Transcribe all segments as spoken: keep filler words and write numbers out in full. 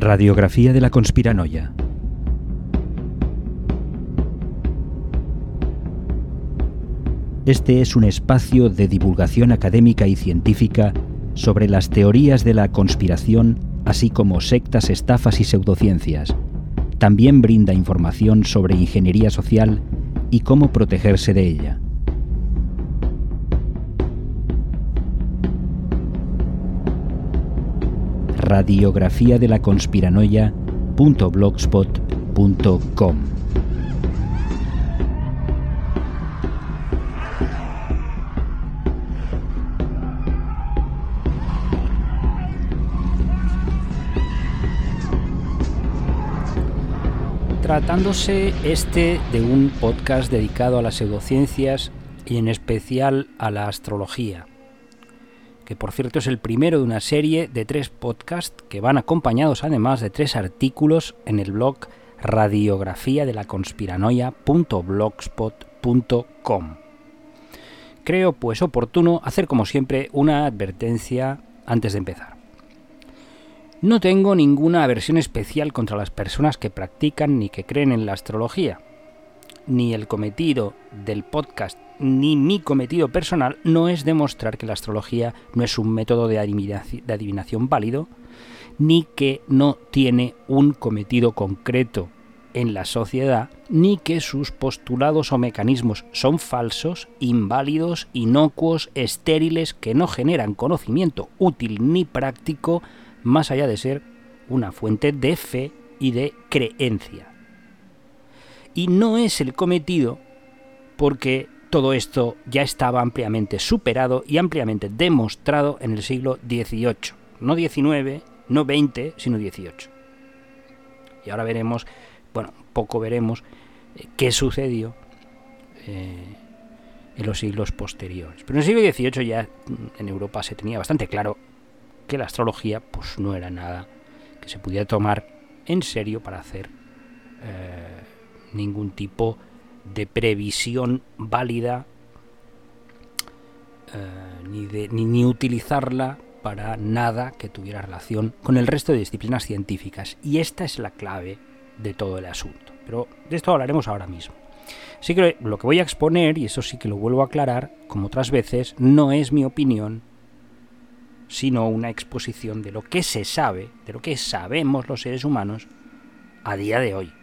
Radiografía de la conspiranoia. Este es un espacio de divulgación académica y científica sobre las teorías de la conspiración, así como sectas, estafas y pseudociencias. También brinda información sobre ingeniería social y cómo protegerse de ella. Radiografía de la conspiranoia punto blogspot punto com. Tratándose este de un podcast dedicado a las pseudociencias y en especial a la astrología, que por cierto es el primero de una serie de tres podcasts que van acompañados además de tres artículos en el blog radiografía de la conspiranoia punto blogspot punto com. Creo pues oportuno hacer como siempre una advertencia antes de empezar. No tengo ninguna aversión especial contra las personas que practican ni que creen en la astrología. Ni el cometido del podcast ni mi cometido personal no es demostrar que la astrología no es un método de adivinación válido, ni que no tiene un cometido concreto en la sociedad, ni que sus postulados o mecanismos son falsos, inválidos, inocuos, estériles, que no generan conocimiento útil ni práctico, más allá de ser una fuente de fe y de creencia. Y no es el cometido porque todo esto ya estaba ampliamente superado y ampliamente demostrado en el siglo dieciocho. No diecinueve, no veinte, sino dieciocho. Y ahora veremos, bueno, poco veremos eh, qué sucedió eh, en los siglos posteriores. Pero en el siglo dieciocho ya en Europa se tenía bastante claro que la astrología pues no era nada que se pudiera tomar en serio para hacer eh, ningún tipo de previsión válida eh, ni, de, ni, ni utilizarla para nada que tuviera relación con el resto de disciplinas científicas. Y esta es la clave de todo el asunto. Pero de esto hablaremos ahora mismo. Así que lo que voy a exponer, y eso sí que lo vuelvo a aclarar, como otras veces, no es mi opinión, sino una exposición de lo que se sabe, de lo que sabemos los seres humanos a día de hoy.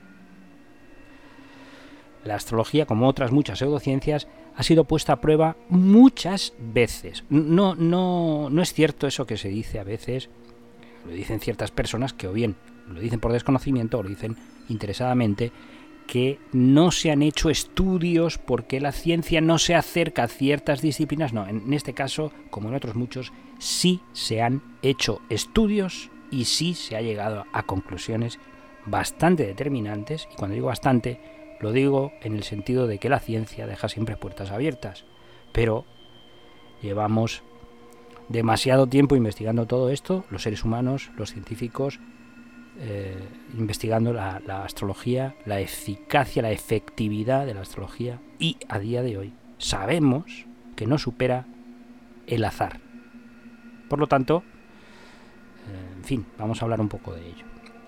La astrología, como otras muchas pseudociencias, ha sido puesta a prueba muchas veces. No, no, no es cierto eso que se dice a veces, lo dicen ciertas personas que o bien lo dicen por desconocimiento o lo dicen interesadamente, que no se han hecho estudios porque la ciencia no se acerca a ciertas disciplinas. No, en este caso, como en otros muchos, sí se han hecho estudios y sí se ha llegado a conclusiones bastante determinantes. Y cuando digo bastante, lo digo en el sentido de que la ciencia deja siempre puertas abiertas. Pero llevamos demasiado tiempo investigando todo esto, los seres humanos, los científicos, Eh, investigando la, la astrología, la eficacia, la efectividad de la astrología, y a día de hoy sabemos que no supera el azar. Por lo tanto, eh, en fin, vamos a hablar un poco de ello.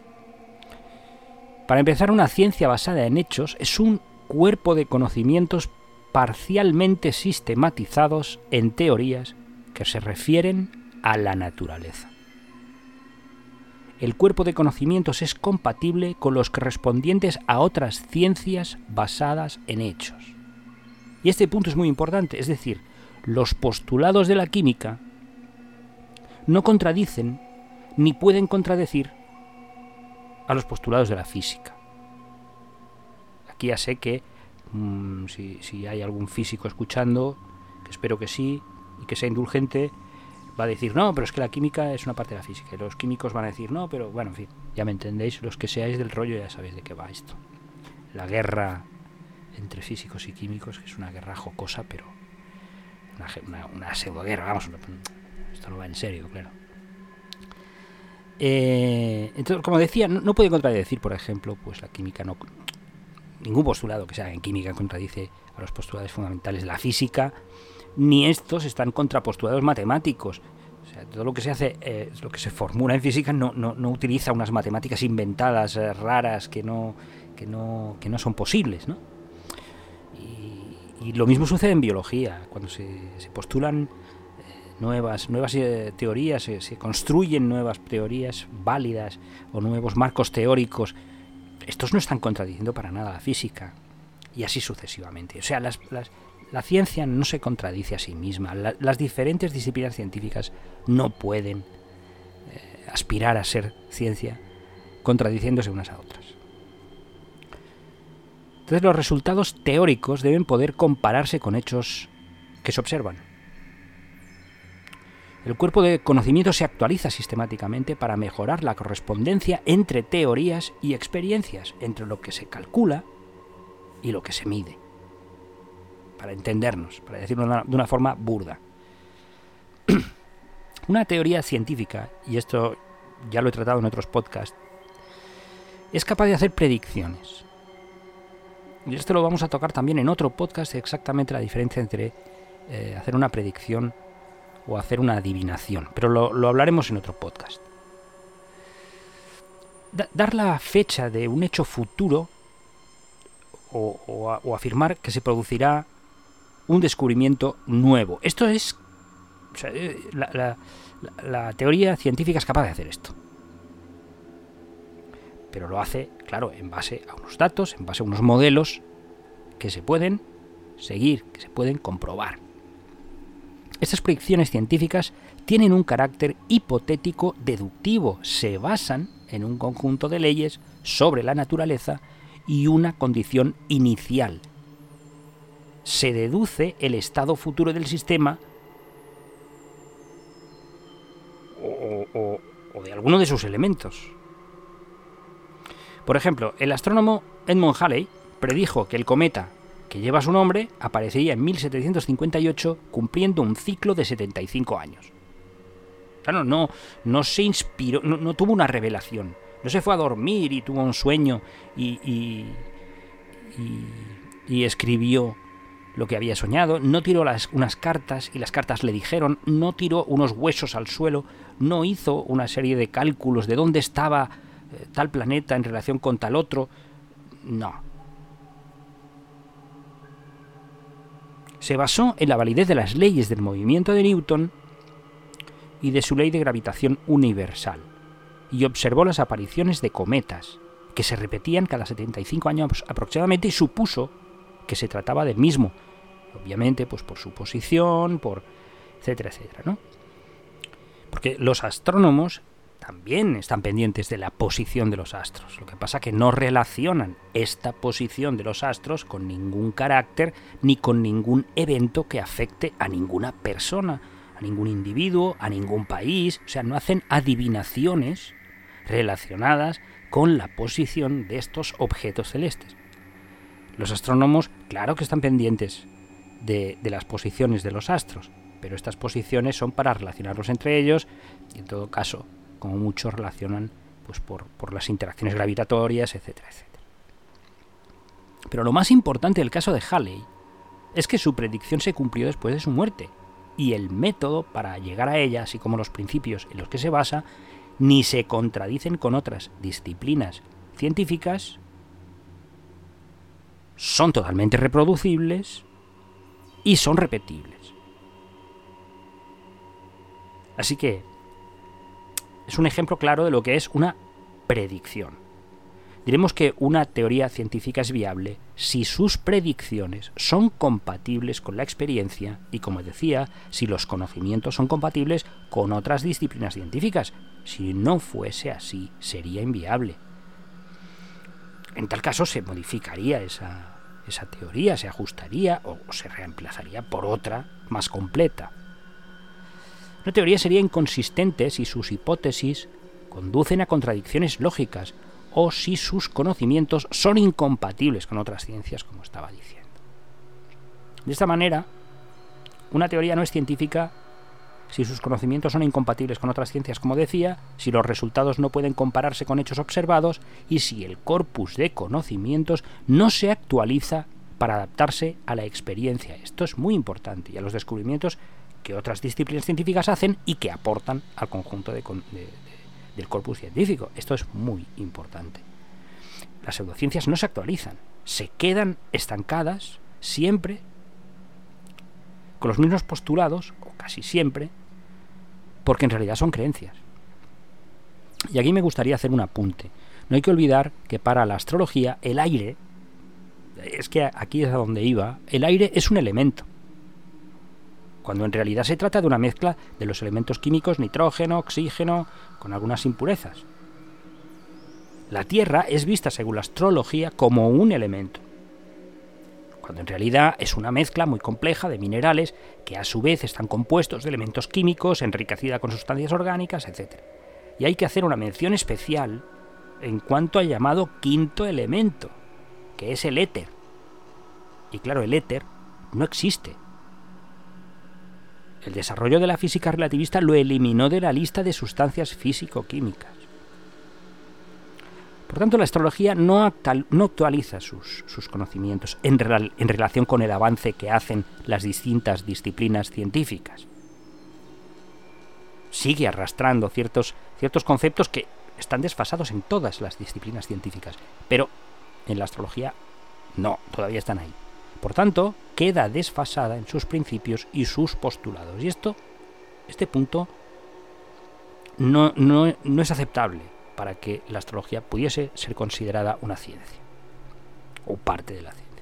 Para empezar, una ciencia basada en hechos es un cuerpo de conocimientos parcialmente sistematizados en teorías que se refieren a la naturaleza. El cuerpo de conocimientos es compatible con los correspondientes a otras ciencias basadas en hechos. Y este punto es muy importante, es decir, los postulados de la química no contradicen ni pueden contradecir a los postulados de la física. Aquí ya sé que mmm, si, si hay algún físico escuchando, que espero que sí, y que sea indulgente, va a decir, no, pero es que la química es una parte de la física. Y los químicos van a decir, no, pero bueno, en fin, ya me entendéis, los que seáis del rollo ya sabéis de qué va esto. La guerra entre físicos y químicos, que es una guerra jocosa, pero una, una, una pseudoguerra, vamos, esto no va en serio, claro. Eh, entonces, como decía, no, no puede contradecir, por ejemplo, pues la química no... Ningún postulado que se haga en química contradice a los postulados fundamentales de la física, ni estos están contrapostulados matemáticos. O sea, todo lo que se hace, eh, lo que se formula en física no, no, no utiliza unas matemáticas inventadas, eh, raras, que no, que, no, que no son posibles, ¿no? Y, y lo mismo sucede en biología, cuando se, se postulan eh, nuevas, nuevas eh, teorías, se, se construyen nuevas teorías válidas o nuevos marcos teóricos. Estos no están contradiciendo para nada la física, y así sucesivamente. O sea, las, las, la ciencia no se contradice a sí misma. La, las diferentes disciplinas científicas no pueden eh, aspirar a ser ciencia contradiciéndose unas a otras. Entonces, los resultados teóricos deben poder compararse con hechos que se observan. El cuerpo de conocimiento se actualiza sistemáticamente para mejorar la correspondencia entre teorías y experiencias, entre lo que se calcula y lo que se mide. Para entendernos, para decirlo de una, de una forma burda. Una teoría científica, y esto ya lo he tratado en otros podcasts, es capaz de hacer predicciones. Y esto lo vamos a tocar también en otro podcast, exactamente la diferencia entre eh, hacer una predicción o hacer una adivinación, pero lo, lo hablaremos en otro podcast. Da, dar la fecha de un hecho futuro o, o, o afirmar que se producirá un descubrimiento nuevo. Esto es... O sea, la, la, la, la teoría científica es capaz de hacer esto. Pero lo hace, claro, en base a unos datos, en base a unos modelos que se pueden seguir, que se pueden comprobar. Estas predicciones científicas tienen un carácter hipotético deductivo, se basan en un conjunto de leyes sobre la naturaleza y una condición inicial. Se deduce el estado futuro del sistema o, o, o de alguno de sus elementos. Por ejemplo, el astrónomo Edmund Halley predijo que el cometa que lleva su nombre aparecería en mil setecientos cincuenta y ocho cumpliendo un ciclo de setenta y cinco años. Claro, no, no se inspiró, no, no tuvo una revelación, no se fue a dormir y tuvo un sueño y, y, y, y escribió lo que había soñado, no tiró las, unas cartas y las cartas le dijeron, no tiró unos huesos al suelo, no hizo una serie de cálculos de dónde estaba eh, tal planeta en relación con tal otro, no. Se basó en la validez de las leyes del movimiento de Newton y de su ley de gravitación universal, y observó las apariciones de cometas, que se repetían cada setenta y cinco años aproximadamente, y supuso que se trataba del mismo, obviamente pues por su posición, por etcétera, etcétera, ¿no? Porque los astrónomos también están pendientes de la posición de los astros. Lo que pasa es que no relacionan esta posición de los astros con ningún carácter ni con ningún evento que afecte a ninguna persona, a ningún individuo, a ningún país. O sea, no hacen adivinaciones relacionadas con la posición de estos objetos celestes. Los astrónomos, claro que están pendientes de, de las posiciones de los astros, pero estas posiciones son para relacionarlos entre ellos y en todo caso, como muchos relacionan pues por, por las interacciones gravitatorias, etcétera, etcétera. Pero lo más importante del caso de Halley es que su predicción se cumplió después de su muerte, y el método para llegar a ella, así como los principios en los que se basa, ni se contradicen con otras disciplinas científicas, son totalmente reproducibles y son repetibles. Así que es un ejemplo claro de lo que es una predicción. Diremos que una teoría científica es viable si sus predicciones son compatibles con la experiencia y, como decía, si los conocimientos son compatibles con otras disciplinas científicas. Si no fuese así, sería inviable. En tal caso se modificaría esa, esa teoría, se ajustaría o se reemplazaría por otra más completa. Una teoría sería inconsistente si sus hipótesis conducen a contradicciones lógicas o si sus conocimientos son incompatibles con otras ciencias, como estaba diciendo. De esta manera, una teoría no es científica si sus conocimientos son incompatibles con otras ciencias, como decía, si los resultados no pueden compararse con hechos observados y si el corpus de conocimientos no se actualiza para adaptarse a la experiencia. Esto es muy importante, y a los descubrimientos que otras disciplinas científicas hacen y que aportan al conjunto de, de, de, del corpus científico. Esto es muy importante. Las pseudociencias no se actualizan, se quedan estancadas siempre con los mismos postulados, o casi siempre, porque en realidad son creencias. Y aquí me gustaría hacer un apunte. No hay que olvidar que para la astrología el aire, es que aquí es a donde iba, el aire es un elemento, cuando en realidad se trata de una mezcla de los elementos químicos nitrógeno, oxígeno, con algunas impurezas. La Tierra es vista según la astrología como un elemento, cuando en realidad es una mezcla muy compleja de minerales que a su vez están compuestos de elementos químicos, enriquecida con sustancias orgánicas, etcétera. Y hay que hacer una mención especial en cuanto al llamado quinto elemento, que es el éter. Y claro, el éter no existe. El desarrollo de la física relativista lo eliminó de la lista de sustancias físico-químicas. Por tanto, la astrología no, actual, no actualiza sus, sus conocimientos en, real, en relación con el avance que hacen las distintas disciplinas científicas. Sigue arrastrando ciertos, ciertos conceptos que están desfasados en todas las disciplinas científicas, pero en la astrología no, todavía están ahí. Por tanto, queda desfasada en sus principios y sus postulados. Y esto, este punto no, no, no es aceptable para que la astrología pudiese ser considerada una ciencia, o parte de la ciencia.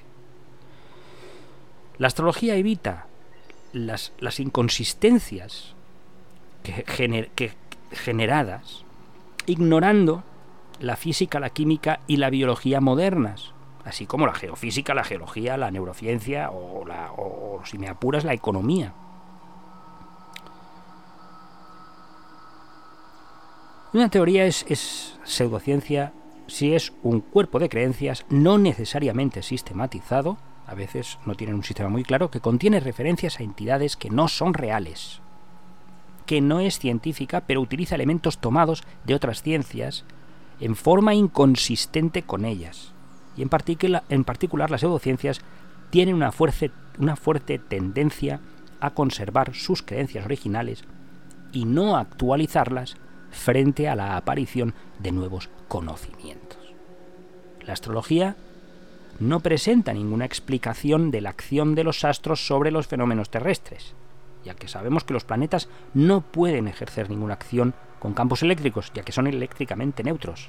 La astrología evita las, las inconsistencias que, gener, que generadas ignorando la física, la química y la biología modernas, así como la geofísica, la geología, la neurociencia o, la, o, o si me apuras, la economía. Una teoría es, es pseudociencia si es un cuerpo de creencias no necesariamente sistematizado, a veces no tienen un sistema muy claro, que contiene referencias a entidades que no son reales, que no es científica, pero utiliza elementos tomados de otras ciencias en forma inconsistente con ellas. Y en particular, en particular las pseudociencias tienen una fuerte, una fuerte tendencia a conservar sus creencias originales y no actualizarlas frente a la aparición de nuevos conocimientos. La astrología no presenta ninguna explicación de la acción de los astros sobre los fenómenos terrestres, ya que sabemos que los planetas no pueden ejercer ninguna acción con campos eléctricos, ya que son eléctricamente neutros.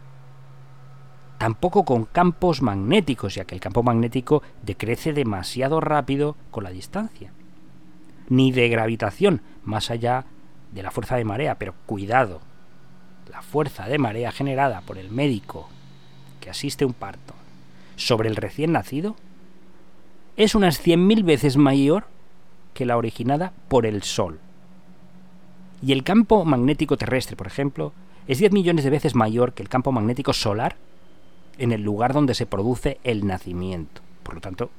Tampoco con campos magnéticos, ya que el campo magnético decrece demasiado rápido con la distancia. Ni de gravitación, más allá de la fuerza de marea, pero cuidado, la fuerza de marea generada por el médico que asiste a un parto sobre el recién nacido es unas cien mil veces mayor que la originada por el Sol. Y el campo magnético terrestre, por ejemplo, es diez millones de veces mayor que el campo magnético solar en el lugar donde se produce el nacimiento. Por lo tanto,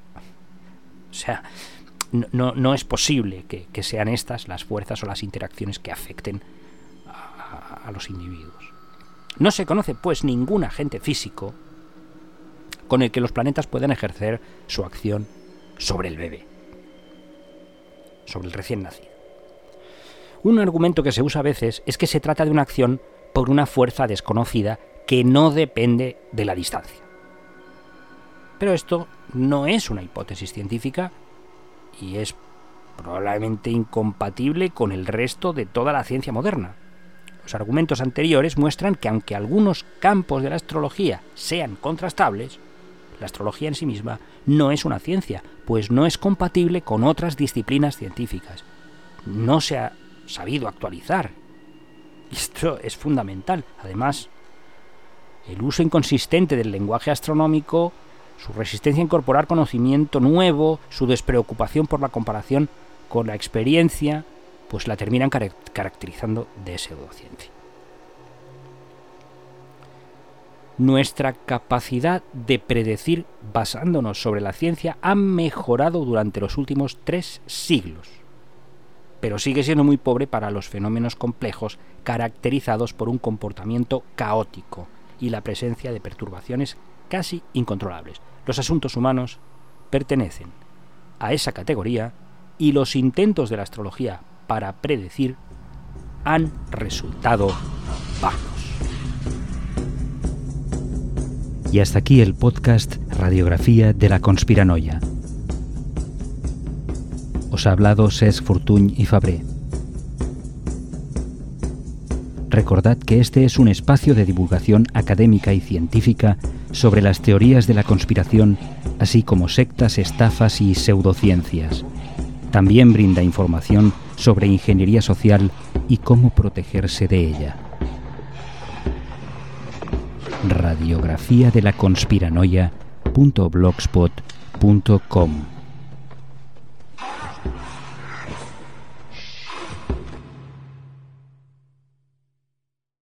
o sea, no, no, no es posible que, que sean estas las fuerzas o las interacciones que afecten a, a los individuos. No se conoce, pues, ningún agente físico con el que los planetas puedan ejercer su acción sobre el bebé, sobre el recién nacido. Un argumento que se usa a veces es que se trata de una acción por una fuerza desconocida que no depende de la distancia. Pero esto no es una hipótesis científica y es probablemente incompatible con el resto de toda la ciencia moderna. Los argumentos anteriores muestran que aunque algunos campos de la astrología sean contrastables, la astrología en sí misma no es una ciencia, pues no es compatible con otras disciplinas científicas. No se ha sabido actualizar. Esto es fundamental. Además, el uso inconsistente del lenguaje astronómico, su resistencia a incorporar conocimiento nuevo, su despreocupación por la comparación con la experiencia, pues la terminan car- caracterizando de pseudociencia. Nuestra capacidad de predecir basándonos sobre la ciencia ha mejorado durante los últimos tres siglos, pero sigue siendo muy pobre para los fenómenos complejos caracterizados por un comportamiento caótico y la presencia de perturbaciones casi incontrolables. Los asuntos humanos pertenecen a esa categoría y los intentos de la astrología para predecir han resultado vanos. Y hasta aquí el podcast Radiografía de la Conspiranoia. Os ha hablado Cesc Fortuny y Fabré. Recordad que este es un espacio de divulgación académica y científica sobre las teorías de la conspiración, así como sectas, estafas y pseudociencias. También brinda información sobre ingeniería social y cómo protegerse de ella. Radiografía de la Conspiranoia punto blogspot punto com